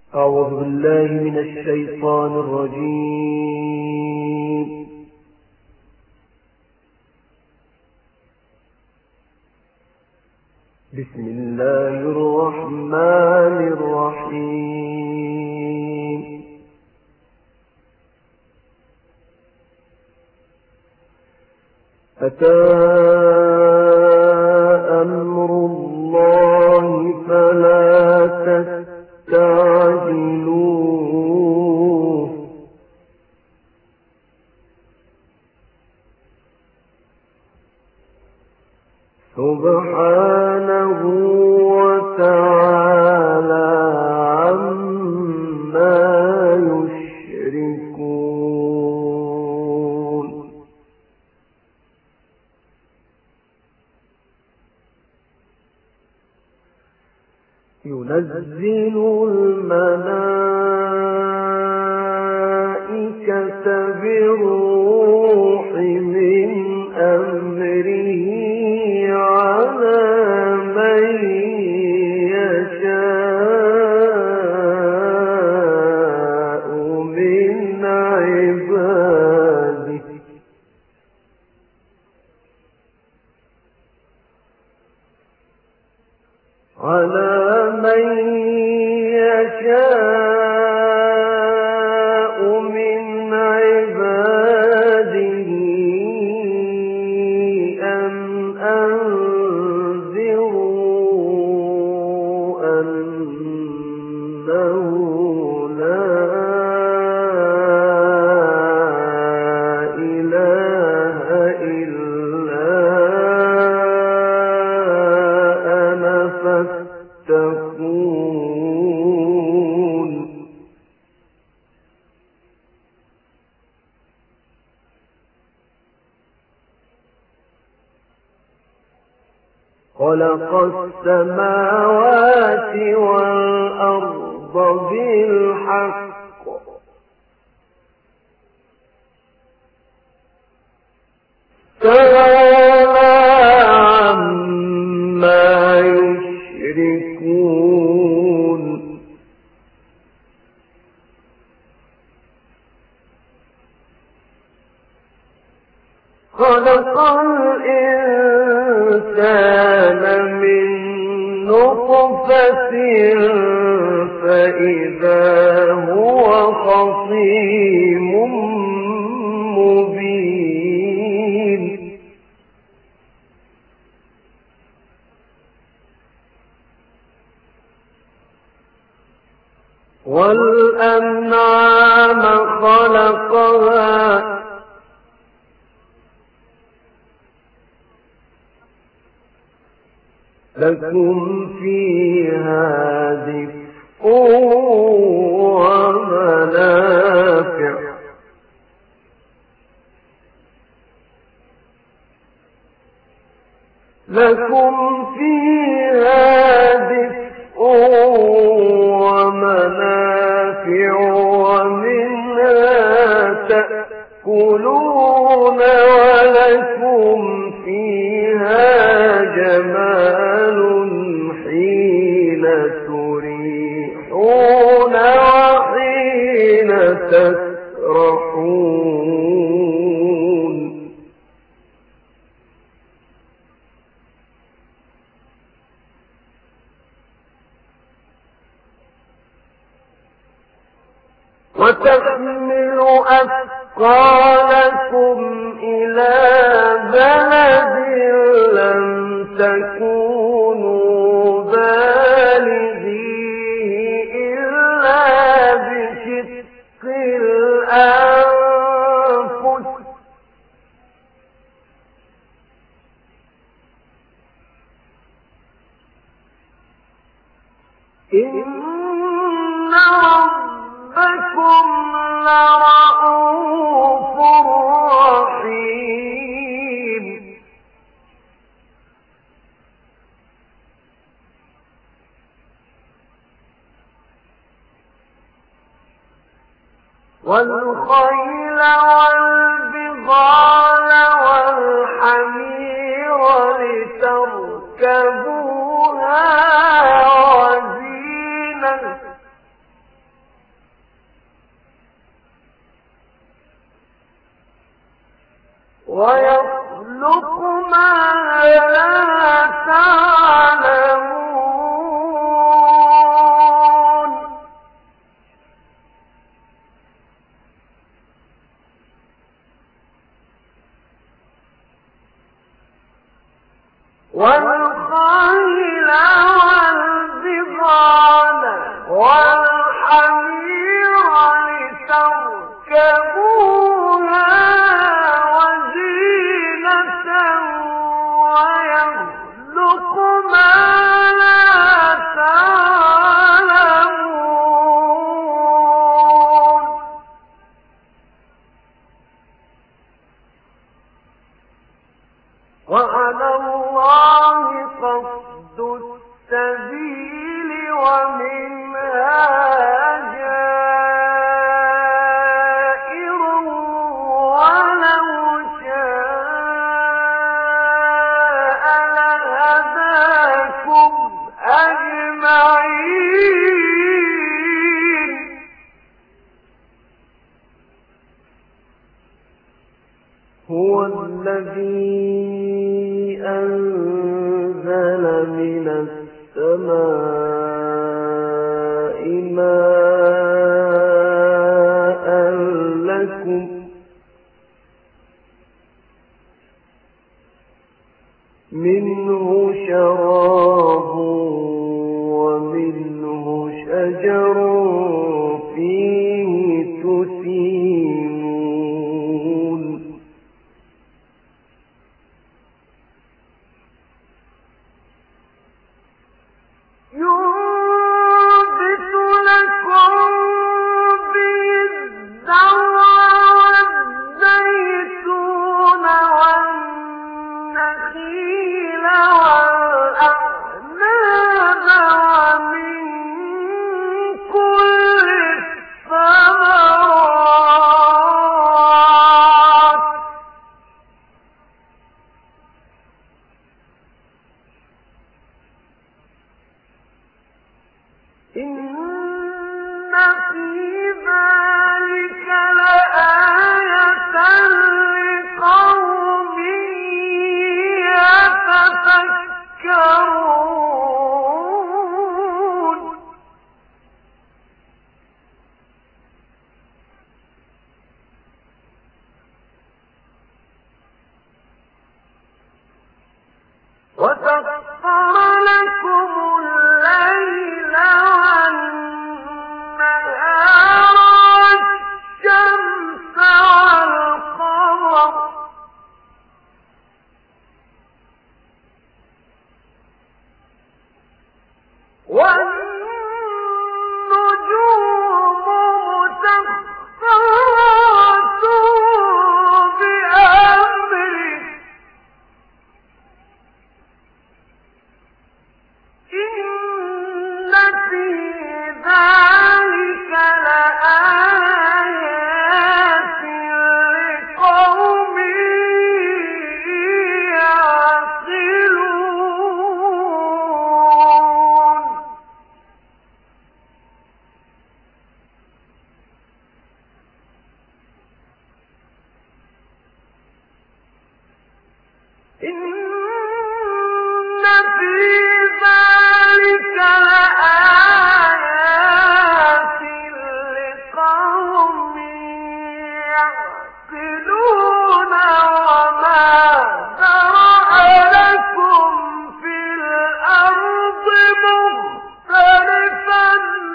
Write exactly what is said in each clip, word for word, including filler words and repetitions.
أعوذ بالله من الشيطان الرجيم. بسم الله الرحمن الرحيم. أتى أمر الله فلا تستعجلوه سبحانه وتعالى عما يشركون. ينزل الملائكة بالروح من أمره على من يشاء من عباده على من يشاء من عباده أن أنذروا أنه لا إله إلا أنا فاتقون. خلق السماوات والأرض بالحق تعالى عما يشركون. خلق الإنسان من نطفة فإذا هو خصيم مبين. والأنعام خلقها لكم فيها دفء ومنافع لكم فيها دفء ومنافع ومنها تأكلون ولكم فيها جمال حين تريحون وحين تسرحون. وتحمل أثقالكم إلى بلد لم تكونوا بالغيه إلا بشق الأنفس إن ربكم لرؤوف رحيم. والخيل والبغال والحمير لتركبوها وزينة ويخلق ما لا تعلمون والخيل والبغال والحمير لتركبوها وزينة ويخلق ما لا تعلمون وعلى الله قصد السبيل ومنها جائر ولو شاء لهداكم أجمعين هو الذي أنزل من السماء ماء لكم منه شراب ومنه شجر فيه تسيمون ينبت لكم به الزرع والزيتون والنخيل والأعناب ومن كل الثمرات إن في ذلك لآية لقوم يتفكرون وسخر لكم الليل والنهار والشمس والقمر والنجوم مسخرات بأمره إن في ذلك لآيات لقوم يعقلون إن في ذلك لآيات لقوم يعقلون وما ذرأ لكم في الأرض مختلفا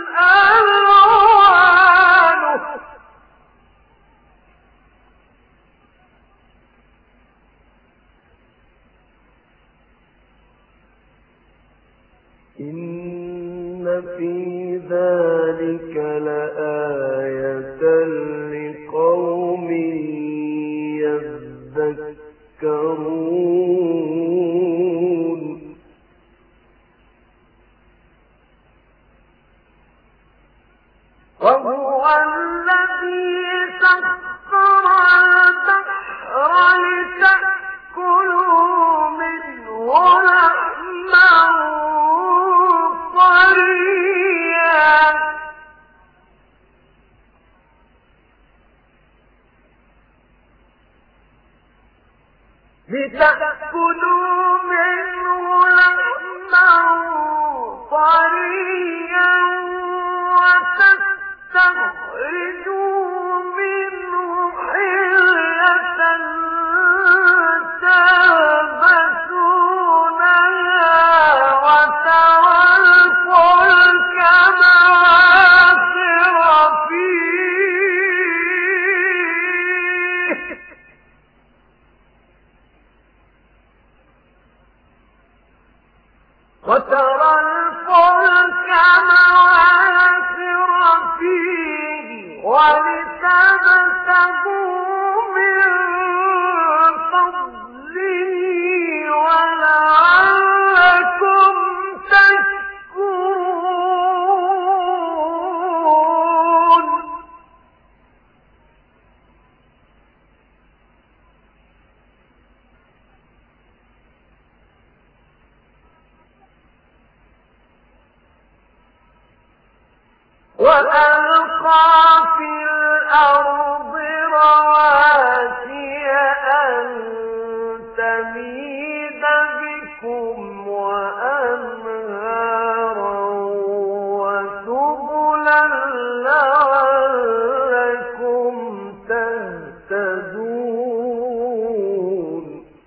ألوانه إن في ذلك لآية لقوم يذكرون وهو الذي سخر البحر لتأكلوا منه لحما طريا لتأكلوا منه لحما طريا وتستخرجوا منه حلية تلبسونها وترى الفلك مواخر فيه وترى الفلك مواخر فيه ولتبتغوا من فضله ولعلكم تشكرون وألقى في الأرض رواسي أن تميد بكم وأنهارا وسبلا لعلكم تهتدون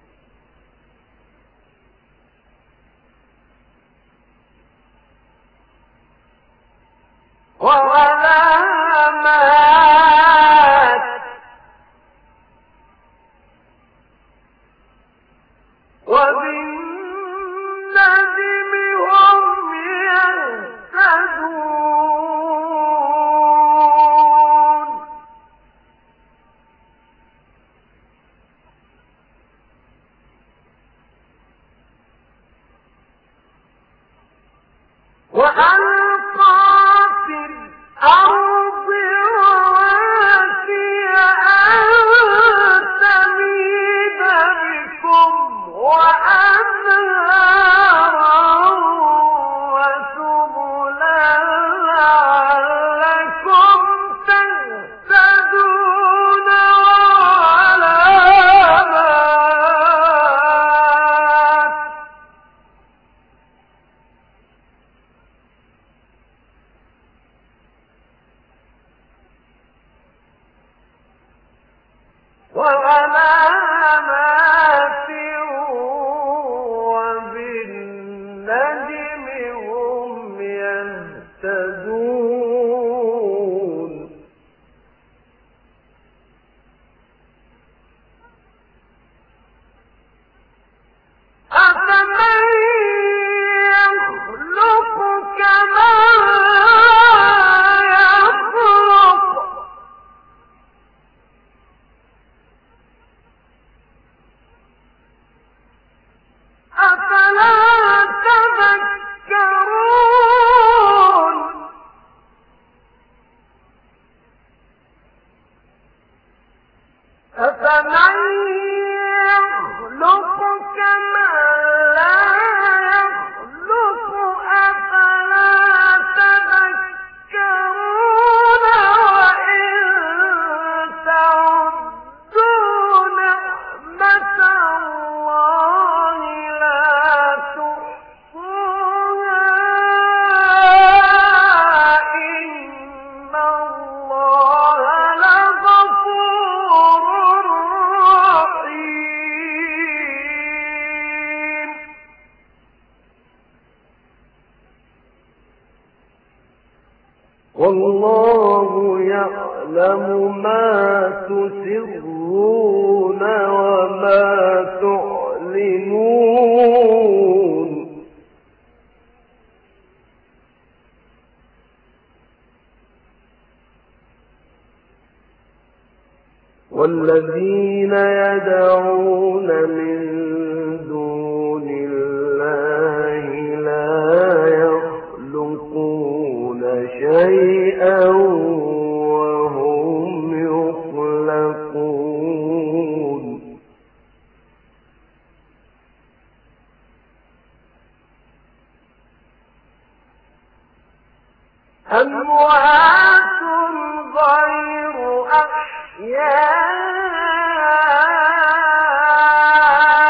وعلامات وبالنجم هم يهتدون وألقى في الأرض رواسي أن تميد بكم وأنهارا وسبلا لعلكم تهتدون وعلامات وعلامات وبالنجم هم يهتدون أفمن يخلق كمن يخلق أفلا تذكرون أفمن يخلق كمن لا يخلق أفلا تذكرون وإن تعدوا نعمة الله لا تحصوها إن الله لغفور رحيم والله يعلم ما تسرون وما تعلنون والذين يدعون من دون الله لا يخلقون شيئا وهم يخلقون أموات غير أحياء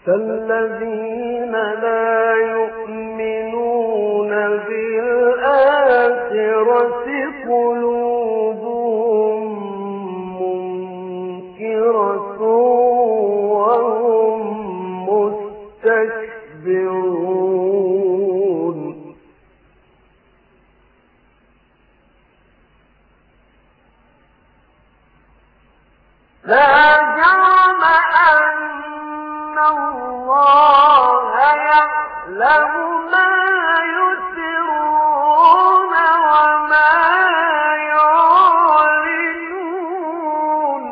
فالذين لا يؤمنون بالآخرة قلوبهم منكرة وهم مستكبرون لا جرم أن الله يعلم ما يسرون وما يعلنون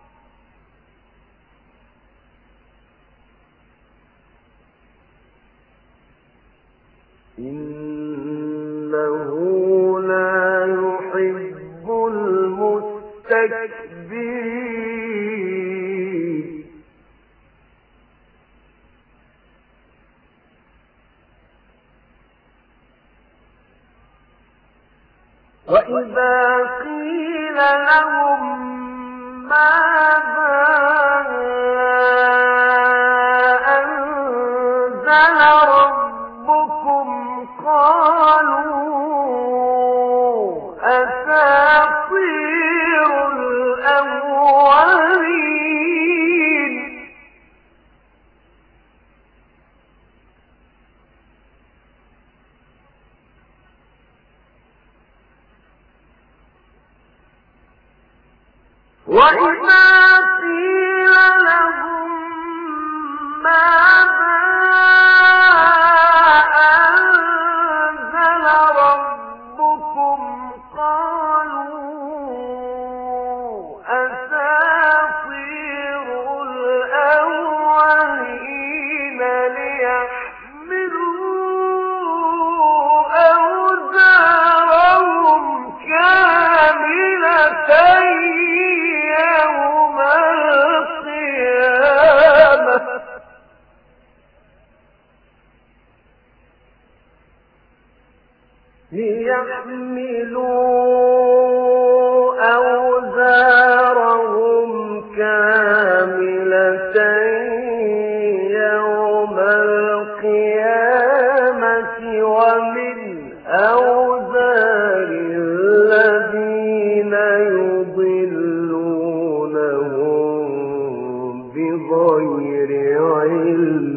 إنه لا يحب المستكبرين وإذا قيل لهم ماذا أنزل ربكم قالوا أساطير الأولين وإذا قيل لهم ماذا أنزل ربكم قالوا أساطير الأولين ليحملوا أوزارهم كاملة يوم القيامة ليحملوا أوزارهم كاملة يوم القيامة ومن أوزار الذين يضلونهم بغير علم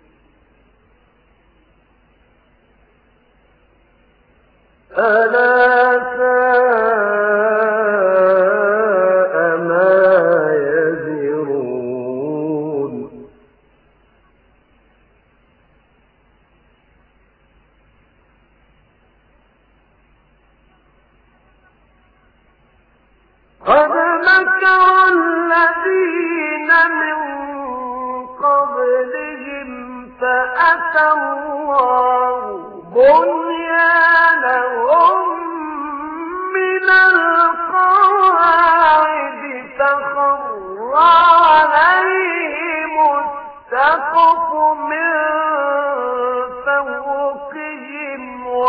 ألا ساء ما يزرون قد مكر الذين من قبلهم فأتى الله بنيانهم من القواعد فخر عليهم السقف من فوقهم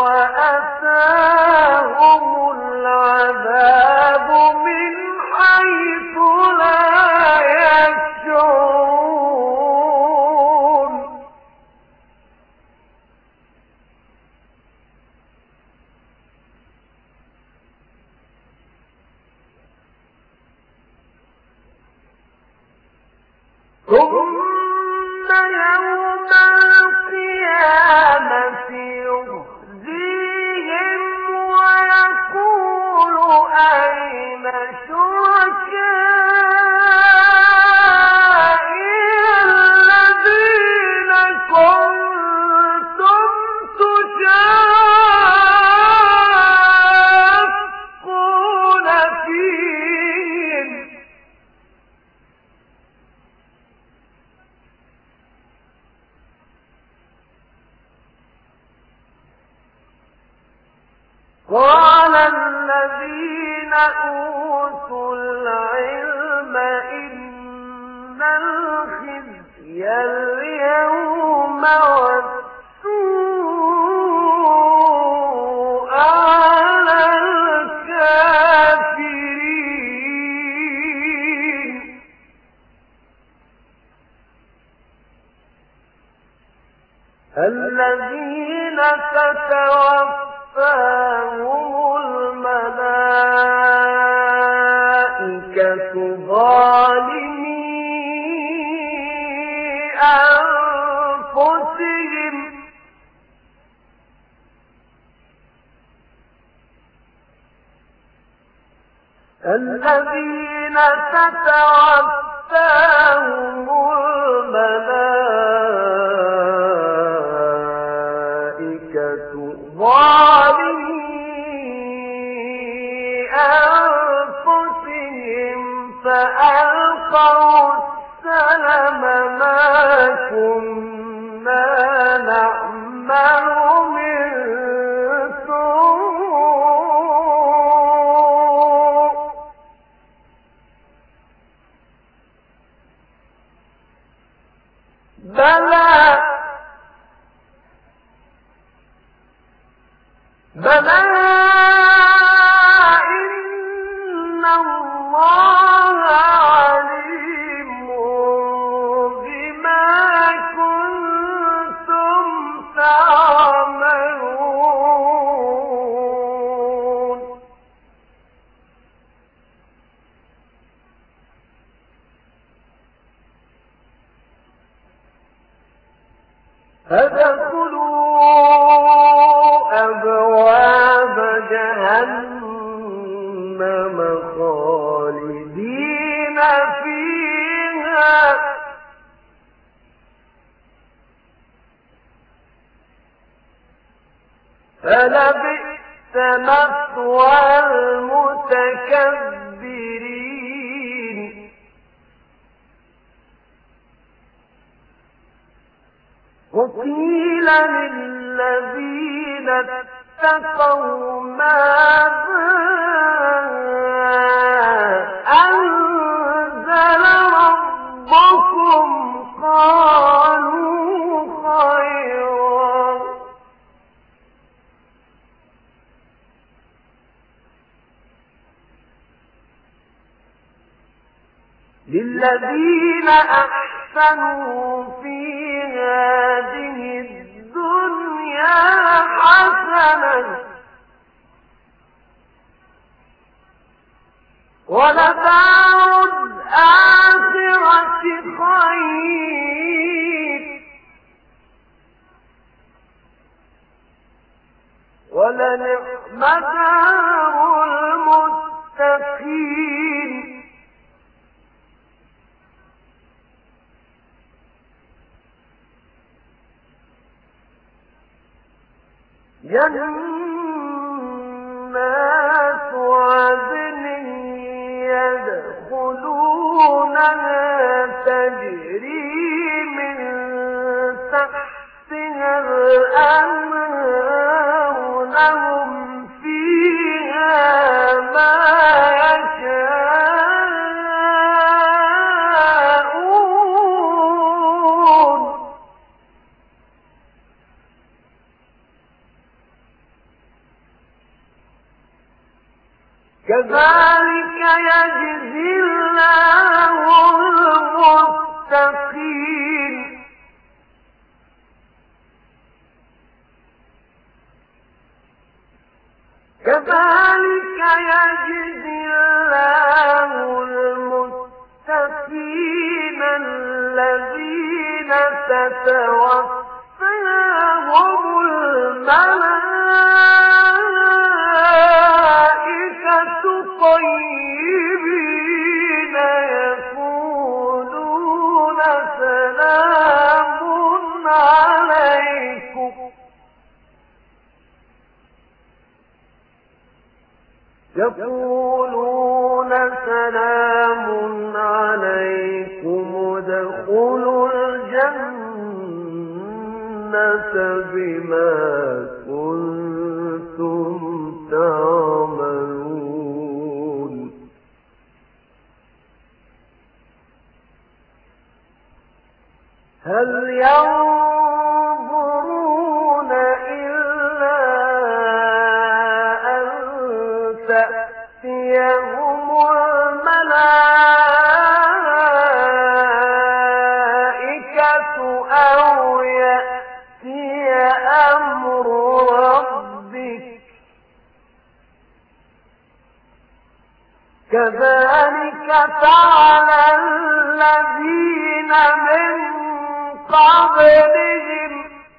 وأتاهم العذاب من حيث لا يشعرون ثم يوم القيامة يخزيهم ويقول أين شركائي الذين كنتم تشاقون فيهم قال الذين أوتوا العلم إن الخزي اليوم والسوء على الكافرين الذين تتوفاهم الملائكة ظالمي أنفسهم الذين تتوفاهم الملائكة ظالمي أنفسهم فألقوا السلم ما كنا نعمل من سوء بلى بلى إن الله عليم بما كنتم تعملون فادخلوا أبواب جهنم خالدين فيها فلبئس مثوى المتكبرين وقيل للذين اتقوا ماذا أنزل ربكم قالوا خيرا للذين أحسنوا في هذه الدنيا حسنة ولدار الآخرة خير ولنعم دار المتقين جنات عدن يدخلونها تجري من تحتها الأنهار لهم فيها ما يشاءون كذلك يجزي الله المتقين كذلك يجزي الله المتقين الذين تتوفاهم الملائكة طيبين يقولون سلام عليكم يقولون سلام عليكم ادخلوا الجنة بما كنتم تعملون هل ينظرون إلا أن تأتيهم الملائكة أو يأتي كذلك فعل الذين من قبلهم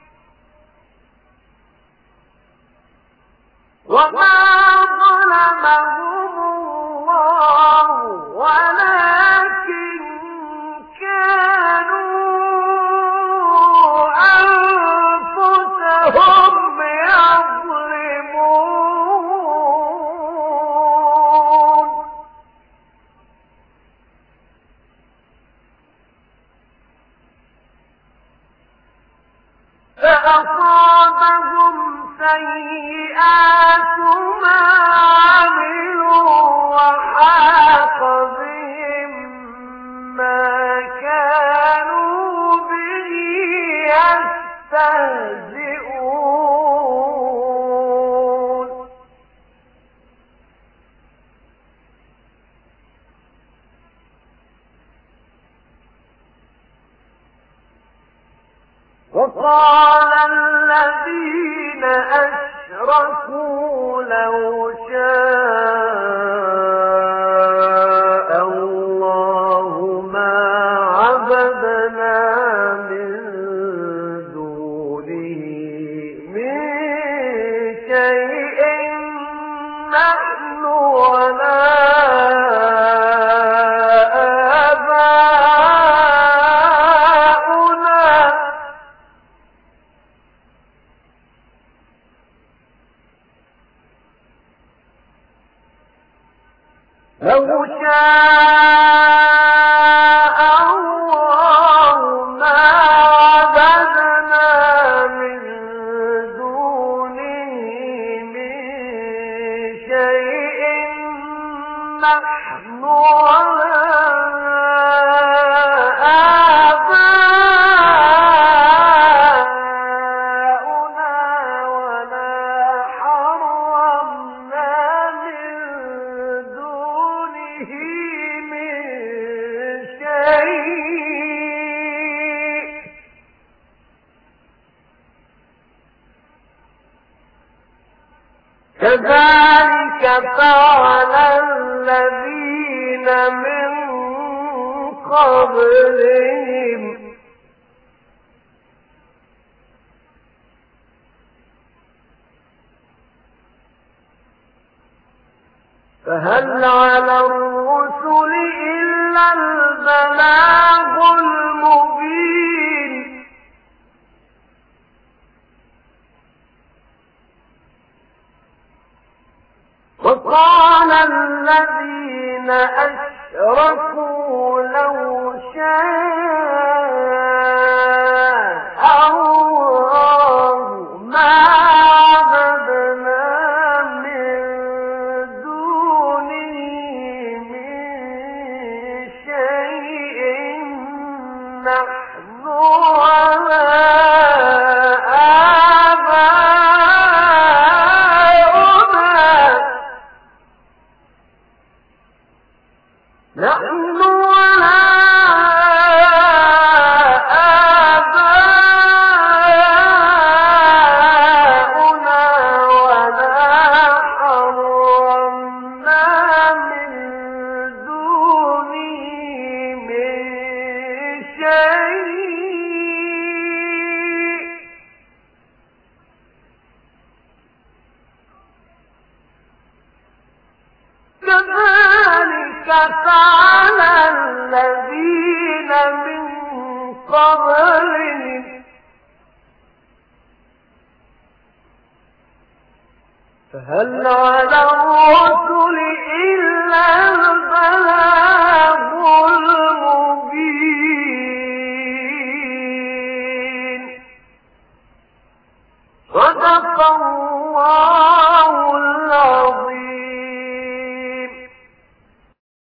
وما ظلمهم الله ولكن كانوا أنفسهم يظلمون. فأصابهم سيئات ما عملوا وحاق بهم ما كانوا به يستهزئون. وقال الذين أشركوا لو شاء الله ما عبدنا من دونه من شيء نحن ولا لو شاء الله ما عبدنا من دونه من شيء نحن ولا كذلك فعل الذين من قبلهم فهل على الرسل إلا البلاغ المبين. وقال الذين أشركوا لو شاء الله ما عبدنا من دونه من شيء نحن ولا نحن ولا آباؤنا ولا حرمنا من دونه من شيء كذلك فعل الذين من قبلهم فهل على الرسل إلا البلاغ المبين. صدق الله